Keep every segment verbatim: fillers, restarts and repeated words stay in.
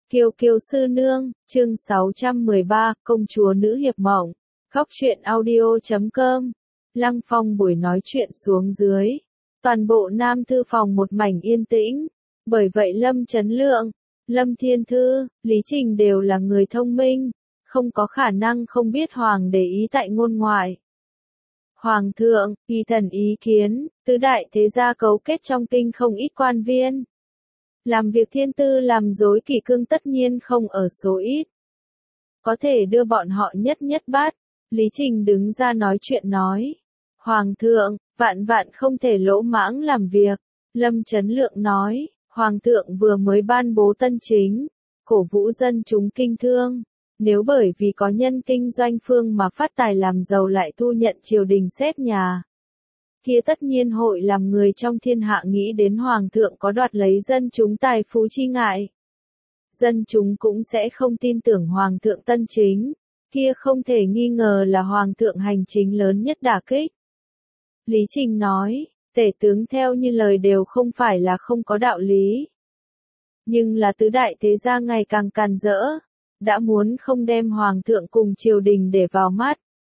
Kiều Kiều Sư Nương, chương sáu trăm mười ba, Công chúa nữ hiệp mộng. Góc truyện audio chấm com. Lăng Phong buổi nói chuyện xuống dưới. Toàn bộ Nam Thư phòng một mảnh yên tĩnh. Bởi vậy Lâm Chấn Lượng, Lâm Thiên Thư, Lý Trình đều là người thông minh. Không có khả năng không biết Hoàng để ý tại ngôn ngoại. Hoàng thượng, y thần ý kiến, tứ đại thế gia cấu kết trong kinh không ít quan viên. Làm việc thiên tư làm dối kỷ cương tất nhiên không ở số ít. Có thể đưa bọn họ nhất nhất bắt. Lý Trình đứng ra nói chuyện nói. Hoàng thượng, vạn vạn không thể lỗ mãng làm việc. Lâm Chấn Lượng nói, Hoàng thượng vừa mới ban bố tân chính, cổ vũ dân chúng kinh thương. Nếu bởi vì có nhân kinh doanh phương mà phát tài làm giàu lại thu nhận triều đình xét nhà, kia tất nhiên hội làm người trong thiên hạ nghĩ đến Hoàng thượng có đoạt lấy dân chúng tài phú chi ngại. Dân chúng cũng sẽ không tin tưởng Hoàng thượng tân chính, kia không thể nghi ngờ là Hoàng thượng hành chính lớn nhất đả kích. Lý Trình nói, tể tướng theo như lời đều không phải là không có đạo lý. Nhưng là tứ đại thế gia ngày càng càn rỡ, đã muốn không đem Hoàng thượng cùng triều đình để vào mắt.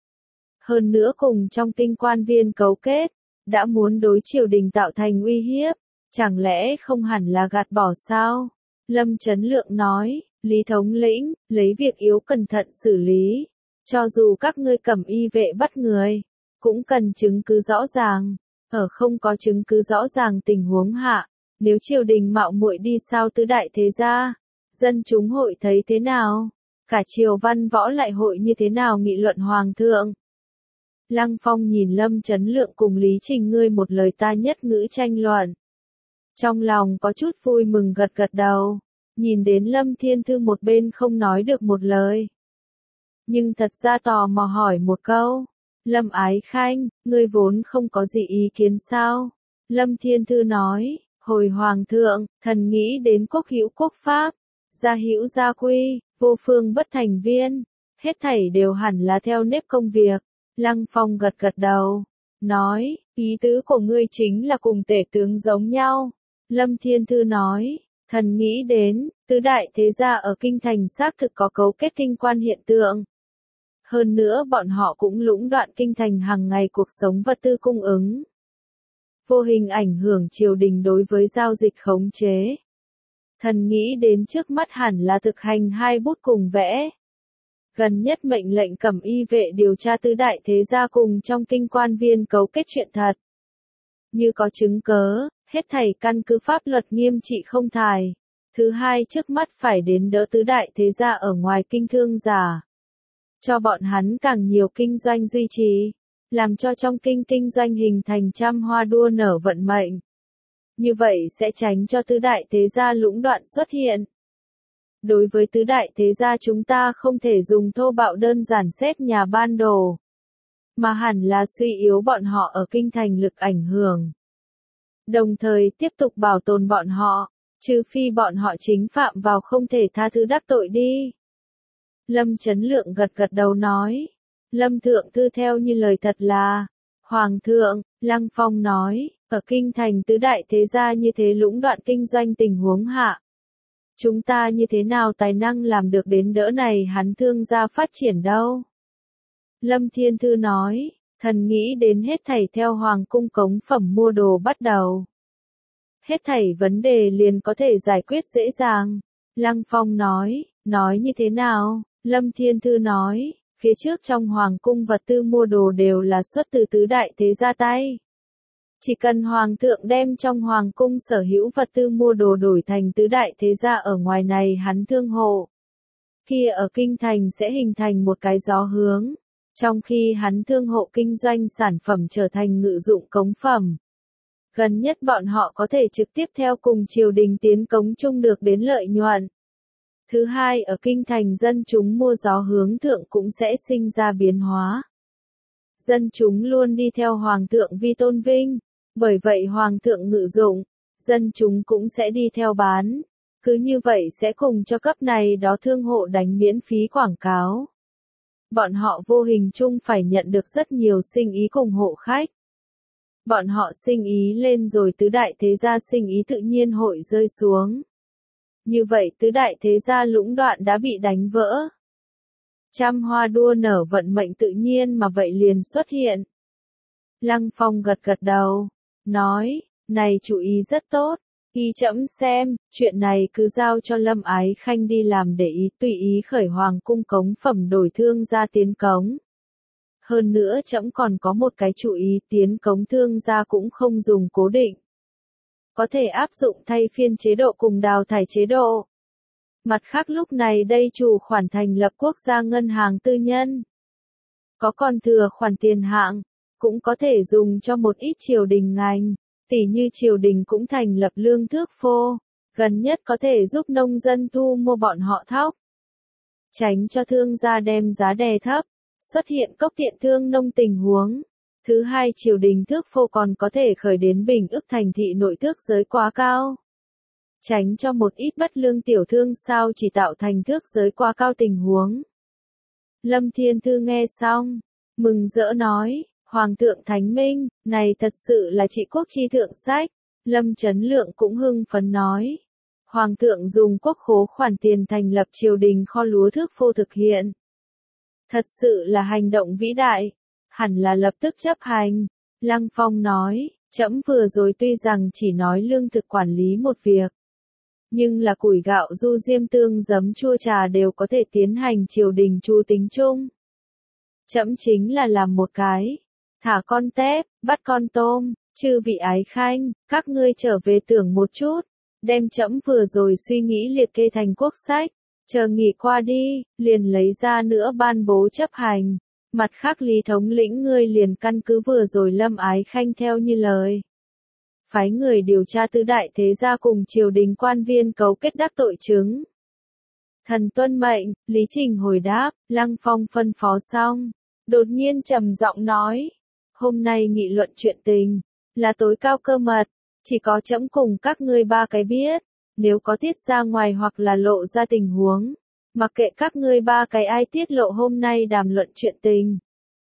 Hơn nữa cùng trong kinh quan viên cấu kết, đã muốn đối triều đình tạo thành uy hiếp, chẳng lẽ không hẳn là gạt bỏ sao? Lâm Chấn Lượng nói, Lý thống lĩnh, lấy việc yếu cẩn thận xử lý, cho dù các ngươi cẩm y vệ bắt người, cũng cần chứng cứ rõ ràng, ở không có chứng cứ rõ ràng tình huống hạ, nếu triều đình mạo muội đi sao tứ đại thế gia, dân chúng hội thấy thế nào? Cả triều văn võ lại hội như thế nào nghị luận Hoàng thượng? Lăng Phong nhìn Lâm Chấn Lượng cùng Lý Trình ngươi một lời ta nhất ngữ tranh luận. Trong lòng có chút vui mừng gật gật đầu, nhìn đến Lâm Thiên Thư một bên không nói được một lời. Nhưng thật ra tò mò hỏi một câu, Lâm Ái Khanh, ngươi vốn không có gì ý kiến sao? Lâm Thiên Thư nói, hồi Hoàng thượng, thần nghĩ đến quốc hữu quốc pháp, gia hữu gia quy, vô phương bất thành viên, hết thảy đều hẳn là theo nếp công việc. Lăng Phong gật gật đầu, nói, ý tứ của ngươi chính là cùng tể tướng giống nhau. Lâm Thiên Thư nói, thần nghĩ đến, tứ đại thế gia ở kinh thành xác thực có cấu kết kinh quan hiện tượng. Hơn nữa bọn họ cũng lũng đoạn kinh thành hàng ngày cuộc sống vật tư cung ứng. Vô hình ảnh hưởng triều đình đối với giao dịch khống chế. Thần nghĩ đến trước mắt hẳn là thực hành hai bút cùng vẽ. Gần nhất mệnh lệnh cẩm y vệ điều tra tứ đại thế gia cùng trong kinh quan viên cấu kết chuyện thật. Như có chứng cớ, hết thảy căn cứ pháp luật nghiêm trị không thải. Thứ hai trước mắt phải đến đỡ tứ đại thế gia ở ngoài kinh thương giả. Cho bọn hắn càng nhiều kinh doanh duy trì. Làm cho trong kinh kinh doanh hình thành trăm hoa đua nở vận mệnh. Như vậy sẽ tránh cho tứ đại thế gia lũng đoạn xuất hiện. Đối với tứ đại thế gia chúng ta không thể dùng thô bạo đơn giản xét nhà ban đồ, mà hẳn là suy yếu bọn họ ở kinh thành lực ảnh hưởng. Đồng thời tiếp tục bảo tồn bọn họ, trừ phi bọn họ chính phạm vào không thể tha thứ đắc tội đi. Lâm Chấn Lượng gật gật đầu nói, Lâm Thượng Thư theo như lời thật là, Hoàng thượng, Lăng Phong nói, ở kinh thành tứ đại thế gia như thế lũng đoạn kinh doanh tình huống hạ. Chúng ta như thế nào tài năng làm được đến đỡ này hắn thương gia phát triển đâu? Lâm Thiên Thư nói, thần nghĩ đến hết thảy theo Hoàng cung cống phẩm mua đồ bắt đầu. Hết thảy vấn đề liền có thể giải quyết dễ dàng. Lăng Phong nói, nói như thế nào? Lâm Thiên Thư nói, phía trước trong Hoàng cung vật tư mua đồ đều là xuất từ tứ đại thế gia tay. Chỉ cần Hoàng thượng đem trong Hoàng cung sở hữu vật tư mua đồ đổi thành tứ đại thế gia ở ngoài này hắn thương hộ. Kia ở kinh thành sẽ hình thành một cái gió hướng. Trong khi hắn thương hộ kinh doanh sản phẩm trở thành ngự dụng cống phẩm. Gần nhất bọn họ có thể trực tiếp theo cùng triều đình tiến cống chung được đến lợi nhuận. Thứ hai ở kinh thành dân chúng mua gió hướng thượng cũng sẽ sinh ra biến hóa. Dân chúng luôn đi theo Hoàng thượng vi tôn vinh. Bởi vậy Hoàng thượng ngự dụng, dân chúng cũng sẽ đi theo bán. Cứ như vậy sẽ cùng cho cấp này đó thương hộ đánh miễn phí quảng cáo. Bọn họ vô hình chung phải nhận được rất nhiều sinh ý cùng hộ khách. Bọn họ sinh ý lên rồi tứ đại thế gia sinh ý tự nhiên hội rơi xuống. Như vậy tứ đại thế gia lũng đoạn đã bị đánh vỡ. Trăm hoa đua nở vận mệnh tự nhiên mà vậy liền xuất hiện. Lăng Phong gật gật đầu, nói, này chủ ý rất tốt, ý trẫm xem, chuyện này cứ giao cho Lâm Ái Khanh đi làm để ý tùy ý khởi hoàng cung cống phẩm đổi thương gia tiến cống. Hơn nữa trẫm còn có một cái chủ ý tiến cống thương gia cũng không dùng cố định. Có thể áp dụng thay phiên chế độ cùng đào thải chế độ. Mặt khác lúc này đây chủ khoản thành lập quốc gia ngân hàng tư nhân. Có còn thừa khoản tiền hạng, cũng có thể dùng cho một ít triều đình ngành, tỉ như triều đình cũng thành lập lương thước phô, gần nhất có thể giúp nông dân thu mua bọn họ thóc. Tránh cho thương gia đem giá đè thấp, xuất hiện cốc tiện thương nông tình huống. Thứ hai triều đình thước phô còn có thể khởi đến bình ức thành thị nội thước giới quá cao. Tránh cho một ít bất lương tiểu thương sao chỉ tạo thành thước giới quá cao tình huống. Lâm Thiên Thư nghe xong, mừng rỡ nói, Hoàng thượng Thánh Minh, này thật sự là trị quốc chi thượng sách. Lâm Chấn Lượng cũng hưng phấn nói. Hoàng thượng dùng quốc khố khoản tiền thành lập triều đình kho lúa thước phô thực hiện. Thật sự là hành động vĩ đại, hẳn là lập tức chấp hành. Lăng Phong nói, trẫm vừa rồi tuy rằng chỉ nói lương thực quản lý một việc. Nhưng là củi gạo du diêm tương giấm chua trà đều có thể tiến hành triều đình chu tính chung. Trẫm chính là làm một cái. Thả con tép, bắt con tôm, chư vị ái khanh, các ngươi trở về tưởng một chút. Đem trẫm vừa rồi suy nghĩ liệt kê thành quốc sách. Chờ nghỉ qua đi, liền lấy ra nữa ban bố chấp hành. Mặt khác Lý thống lĩnh ngươi liền căn cứ vừa rồi Lâm Ái Khanh theo như lời. Phái người điều tra tứ đại thế gia cùng triều đình quan viên cấu kết đắc tội chứng. Thần tuân mệnh, Lý Trình hồi đáp, Lăng Phong phân phó xong. Đột nhiên trầm giọng nói. Hôm nay nghị luận chuyện tình, là tối cao cơ mật, chỉ có trẫm cùng các ngươi ba cái biết. Nếu có tiết ra ngoài hoặc là lộ ra tình huống, mặc kệ các ngươi ba cái ai tiết lộ hôm nay đàm luận chuyện tình.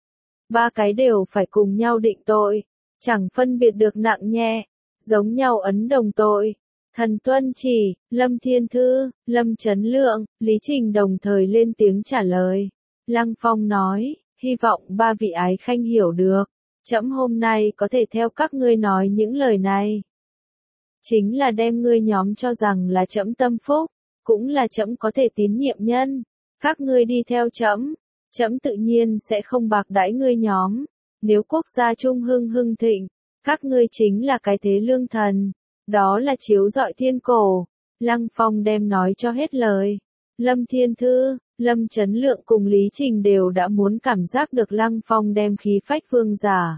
Ba cái đều phải cùng nhau định tội, chẳng phân biệt được nặng nhẹ, giống nhau ấn đồng tội. Thần tuân chỉ, Lâm Thiên Thư, Lâm Chấn Lượng, Lý Trình đồng thời lên tiếng trả lời. Lăng Phong nói, hy vọng ba vị ái khanh hiểu được, trẫm hôm nay có thể theo các ngươi nói những lời này. Chính là đem ngươi nhóm cho rằng là trẫm tâm phúc, cũng là trẫm có thể tín nhiệm nhân. Các ngươi đi theo trẫm, trẫm tự nhiên sẽ không bạc đãi ngươi nhóm. Nếu quốc gia trung hưng hưng thịnh, các ngươi chính là cái thế lương thần. Đó là chiếu rọi thiên cổ. Lăng Phong đem nói cho hết lời. Lâm Thiên Thư, Lâm Chấn Lượng cùng Lý Trình đều đã muốn cảm giác được Lăng Phong đem khí phách vương giả.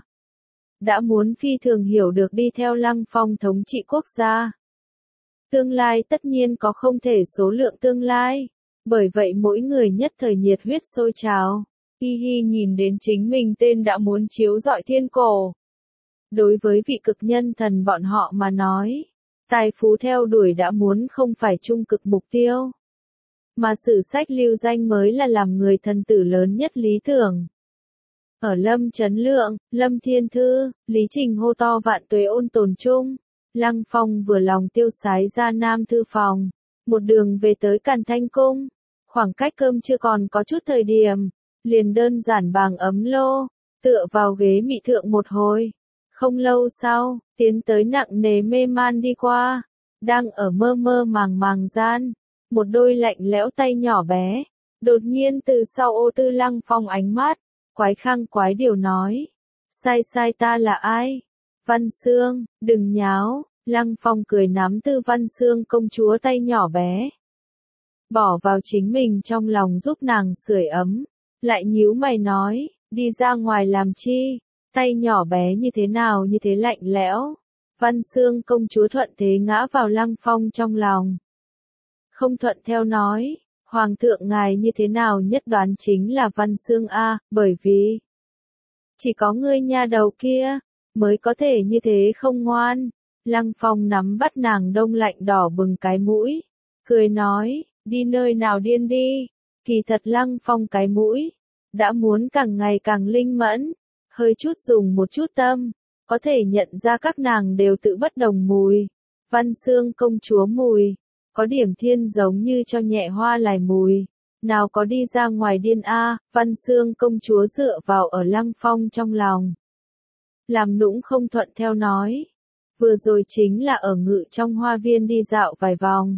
Đã muốn phi thường hiểu được đi theo Lăng Phong thống trị quốc gia. Tương lai tất nhiên có không thể số lượng tương lai. Bởi vậy mỗi người nhất thời nhiệt huyết sôi trào. Hi hi nhìn đến chính mình tên đã muốn chiếu rọi thiên cổ. Đối với vị cực nhân thần bọn họ mà nói, tài phú theo đuổi đã muốn không phải trung cực mục tiêu. Mà sử sách lưu danh mới là làm người thần tử lớn nhất lý tưởng. Ở Lâm Chấn Lượng, Lâm Thiên Thư, Lý Trình hô to vạn tuế ôn tồn chung. Lăng Phong vừa lòng tiêu sái ra Nam Thư phòng. Một đường về tới Càn Thanh Cung. Khoảng cách cơm chưa còn có chút thời điểm. Liền đơn giản bàng ấm lô. Tựa vào ghế mị thượng một hồi. Không lâu sau, tiến tới nặng nề mê man đi qua. Đang ở mơ mơ màng màng gian. Một đôi lạnh lẽo tay nhỏ bé. Đột nhiên từ sau ô tư Lăng Phong ánh mắt. Quái khang quái điều nói. Sai sai ta là ai? Văn Xương, đừng nháo. Lăng Phong cười nắm Tư Văn Xương công chúa tay nhỏ bé. Bỏ vào chính mình trong lòng giúp nàng sưởi ấm. Lại nhíu mày nói, đi ra ngoài làm chi? Tay nhỏ bé như thế nào như thế lạnh lẽo. Văn Xương công chúa thuận thế ngã vào Lăng Phong trong lòng. Không thuận theo nói. Hoàng thượng ngài như thế nào nhất đoán chính là Văn Xương A, bởi vì chỉ có ngươi nha đầu kia, mới có thể như thế không ngoan. Lăng Phong nắm bắt nàng đông lạnh đỏ bừng cái mũi, cười nói, đi nơi nào điên đi. Kỳ thật Lăng Phong cái mũi, đã muốn càng ngày càng linh mẫn, hơi chút dùng một chút tâm, có thể nhận ra các nàng đều tự bất đồng mùi. Văn Xương công chúa mùi, có điểm thiên giống như cho nhẹ hoa lại mùi. Nào có đi ra ngoài điên a, Văn Xương công chúa dựa vào ở Lăng Phong trong lòng. Làm nũng không thuận theo nói. Vừa rồi chính là ở ngự trong hoa viên đi dạo vài vòng.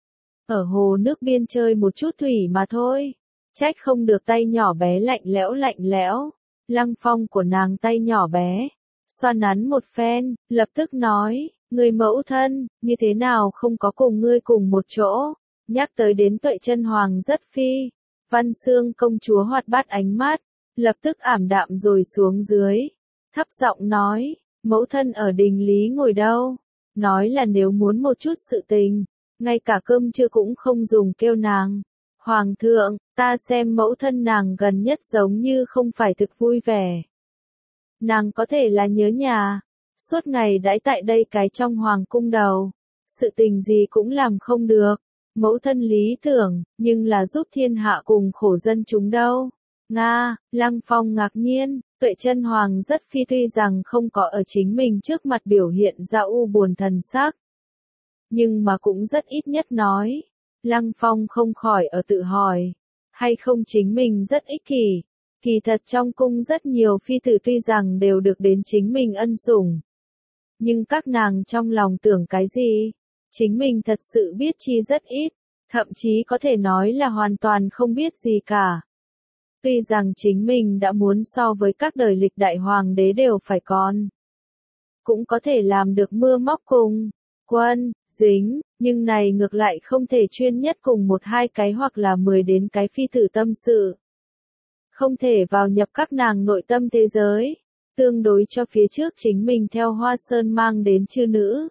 Ở hồ nước biên chơi một chút thủy mà thôi. Trách không được tay nhỏ bé lạnh lẽo lạnh lẽo. Lăng Phong của nàng tay nhỏ bé. Xoa nắn một phen, lập tức nói, người mẫu thân, như thế nào không có cùng ngươi cùng một chỗ. Nhắc tới đến Tuệ Chân Hoàng rất phi. Văn Xương công chúa hoạt bát ánh mắt, lập tức ảm đạm rồi xuống dưới. Thấp giọng nói, mẫu thân ở đình lý ngồi đâu. Nói là nếu muốn một chút sự tình, ngay cả cơm trưa cũng không dùng kêu nàng. Hoàng thượng, ta xem mẫu thân nàng gần nhất giống như không phải thực vui vẻ. Nàng có thể là nhớ nhà, suốt ngày đãi tại đây cái trong hoàng cung đầu. Sự tình gì cũng làm không được. Mẫu thân lý tưởng, nhưng là giúp thiên hạ cùng khổ dân chúng đâu. Nga, Lăng Phong ngạc nhiên, Tuệ Chân Hoàng rất phi tuy rằng không có ở chính mình trước mặt biểu hiện ra u buồn thần sắc. Nhưng mà cũng rất ít nhất nói. Lăng Phong không khỏi ở tự hỏi. Hay không chính mình rất ích kỷ. Kỳ thật trong cung rất nhiều phi tử tuy rằng đều được đến chính mình ân sủng. Nhưng các nàng trong lòng tưởng cái gì? Chính mình thật sự biết chi rất ít. Thậm chí có thể nói là hoàn toàn không biết gì cả. Tuy rằng chính mình đã muốn so với các đời lịch đại hoàng đế đều phải còn. Cũng có thể làm được mưa móc cùng. Quân, dính, nhưng này ngược lại không thể chuyên nhất cùng một hai cái hoặc là mười đến cái phi tử tâm sự. Không thể vào nhập các nàng nội tâm thế giới, tương đối cho phía trước chính mình theo Hoa Sơn mang đến chư nữ.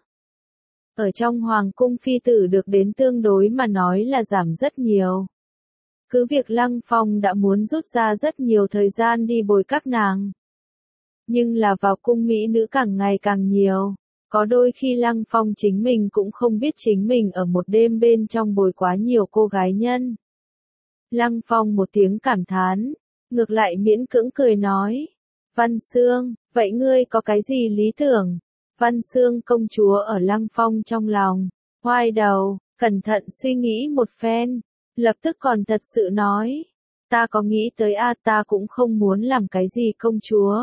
Ở trong hoàng cung phi tử được đến tương đối mà nói là giảm rất nhiều. Cứ việc Lăng Phong đã muốn rút ra rất nhiều thời gian đi bồi các nàng. Nhưng là vào cung mỹ nữ càng ngày càng nhiều. Có đôi khi Lăng Phong chính mình cũng không biết chính mình ở một đêm bên trong bồi quá nhiều cô gái nhân. Lăng Phong một tiếng cảm thán, ngược lại miễn cưỡng cười nói. Văn Xương, vậy ngươi có cái gì lý tưởng? Văn Xương công chúa ở Lăng Phong trong lòng, hoài đầu, cẩn thận suy nghĩ một phen, lập tức còn thật sự nói. Ta có nghĩ tới a ta cũng không muốn làm cái gì công chúa.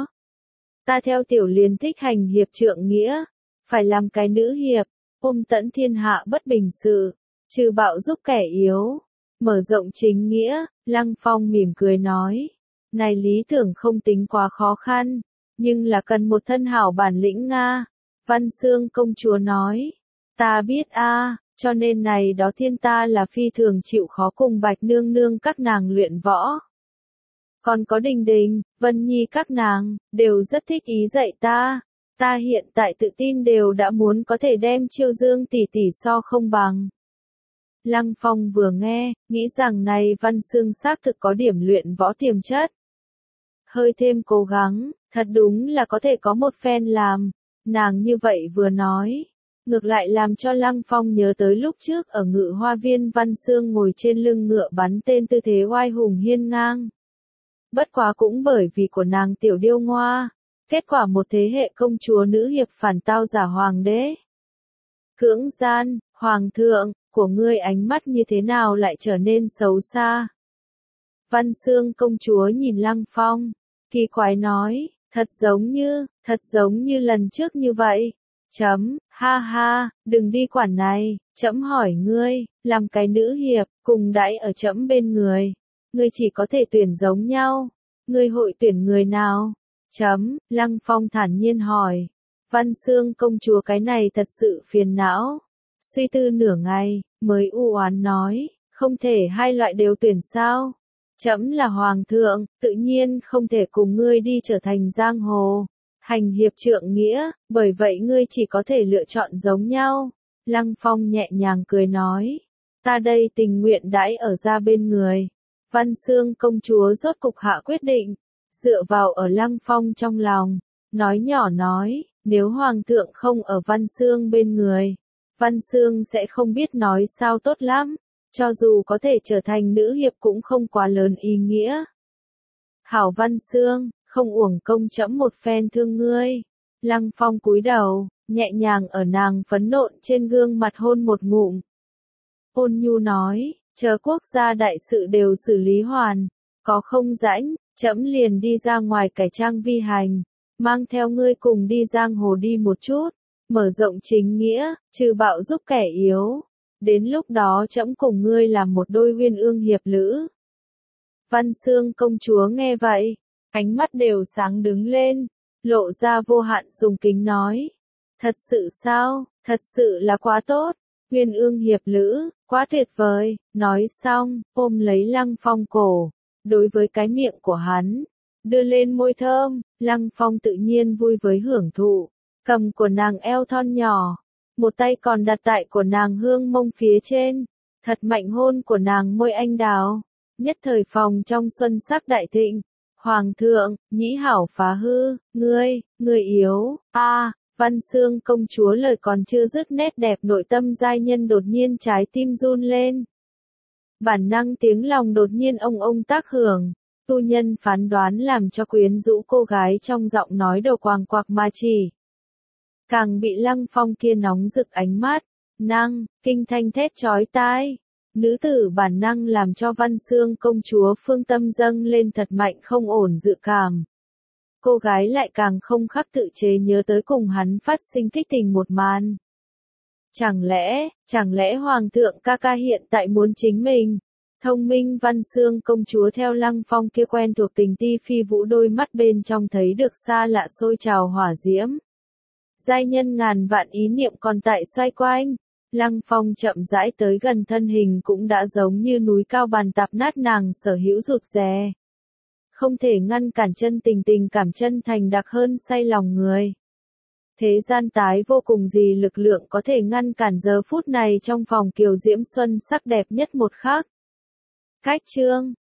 Ta theo tiểu liền thích hành hiệp trượng nghĩa. Phải làm cái nữ hiệp, ôm tẫn thiên hạ bất bình sự, trừ bạo giúp kẻ yếu, mở rộng chính nghĩa. Lăng Phong mỉm cười nói, này lý tưởng không tính quá khó khăn, nhưng là cần một thân hảo bản lĩnh Nga. Văn Xương công chúa nói, ta biết a, cho nên này đó thiên ta là phi thường chịu khó cùng Bạch nương nương các nàng luyện võ. Còn có Đình Đình, Vân Nhi các nàng, đều rất thích ý dạy ta. Ta hiện tại tự tin đều đã muốn có thể đem Chiêu Dương tỷ tỷ so không bằng. Lăng Phong vừa nghe, nghĩ rằng này Văn Xương xác thực có điểm luyện võ tiềm chất. Hơi thêm cố gắng, thật đúng là có thể có một phen làm. Nàng như vậy vừa nói, ngược lại làm cho Lăng Phong nhớ tới lúc trước ở ngự hoa viên Văn Xương ngồi trên lưng ngựa bắn tên tư thế oai hùng hiên ngang. Bất quá cũng bởi vì của nàng tiểu điêu ngoa. Kết quả một thế hệ công chúa nữ hiệp phản tao giả hoàng đế. Cưỡng gian, hoàng thượng, của ngươi ánh mắt như thế nào lại trở nên xấu xa? Văn Xương công chúa nhìn Lăng Phong, kỳ quái nói, thật giống như, thật giống như lần trước như vậy. Chấm, ha ha, đừng đi quản này, trẫm hỏi ngươi, làm cái nữ hiệp, cùng đãi ở trẫm bên người. Ngươi chỉ có thể tuyển giống nhau. Ngươi hội tuyển người nào? Chấm, Lăng Phong thản nhiên hỏi. Văn Xương công chúa cái này thật sự phiền não. Suy tư nửa ngày, mới u oán nói, không thể hai loại đều tuyển sao? Chấm là hoàng thượng, tự nhiên không thể cùng ngươi đi trở thành giang hồ. Hành hiệp trượng nghĩa, bởi vậy ngươi chỉ có thể lựa chọn giống nhau. Lăng Phong nhẹ nhàng cười nói, ta đây tình nguyện đãi ở ra bên người. Văn Xương công chúa rốt cục hạ quyết định. Dựa vào ở Lăng Phong trong lòng, nói nhỏ nói, nếu hoàng thượng không ở Văn Xương bên người, Văn Xương sẽ không biết nói sao tốt lắm, cho dù có thể trở thành nữ hiệp cũng không quá lớn ý nghĩa. Hảo Văn Xương, không uổng công trẫm một phen thương ngươi. Lăng Phong cúi đầu, nhẹ nhàng ở nàng phấn nộn trên gương mặt hôn một ngụm. ôn nhu nói, chờ quốc gia đại sự đều xử lý hoàn, có không rãnh, trẫm liền đi ra ngoài cải trang vi hành, mang theo ngươi cùng đi giang hồ đi một chút, mở rộng chính nghĩa, trừ bạo giúp kẻ yếu, đến lúc đó trẫm cùng ngươi làm một đôi uyên ương hiệp lữ. Văn Xương công chúa nghe vậy, ánh mắt đều sáng đứng lên, lộ ra vô hạn sùng kính nói, thật sự sao, thật sự là quá tốt, uyên ương hiệp lữ, quá tuyệt vời, nói xong, ôm lấy Lăng Phong cổ, đối với cái miệng của hắn, đưa lên môi thơm, Lăng Phong tự nhiên vui với hưởng thụ, cầm của nàng eo thon nhỏ, một tay còn đặt tại của nàng hương mông phía trên, thật mạnh hôn của nàng môi anh đào, nhất thời phòng trong xuân sắc đại thịnh, hoàng thượng, nhĩ hảo phá hư, ngươi, ngươi yếu, a à, Văn Xương công chúa lời còn chưa dứt nét đẹp nội tâm giai nhân đột nhiên trái tim run lên. Bản năng tiếng lòng đột nhiên ông ông tác hưởng, tu nhân phán đoán làm cho quyến rũ cô gái trong giọng nói đầu quàng quạc mà chỉ. Càng bị Lăng Phong kia nóng rực ánh mắt, năng, kinh thanh thét chói tai. Nữ tử bản năng làm cho Văn Xương công chúa phương tâm dâng lên thật mạnh không ổn dự cảm. Cô gái lại càng không khắc tự chế nhớ tới cùng hắn phát sinh kích tình một màn. Chẳng lẽ, chẳng lẽ Hoàng thượng ca ca hiện tại muốn chính mình? Thông minh Văn Xương công chúa theo Lăng Phong kia quen thuộc tình ti phi vũ đôi mắt bên trong thấy được xa lạ sôi trào hỏa diễm. Giai nhân ngàn vạn ý niệm còn tại xoay quanh. Lăng Phong chậm rãi tới gần thân hình cũng đã giống như núi cao bàn tạp nát nàng sở hữu rụt rè. Không thể ngăn cản chân tình tình cảm chân thành đặc hơn say lòng người. Thế gian tái vô cùng gì lực lượng có thể ngăn cản giờ phút này trong phòng kiều diễm xuân sắc đẹp nhất một khắc. Cách chương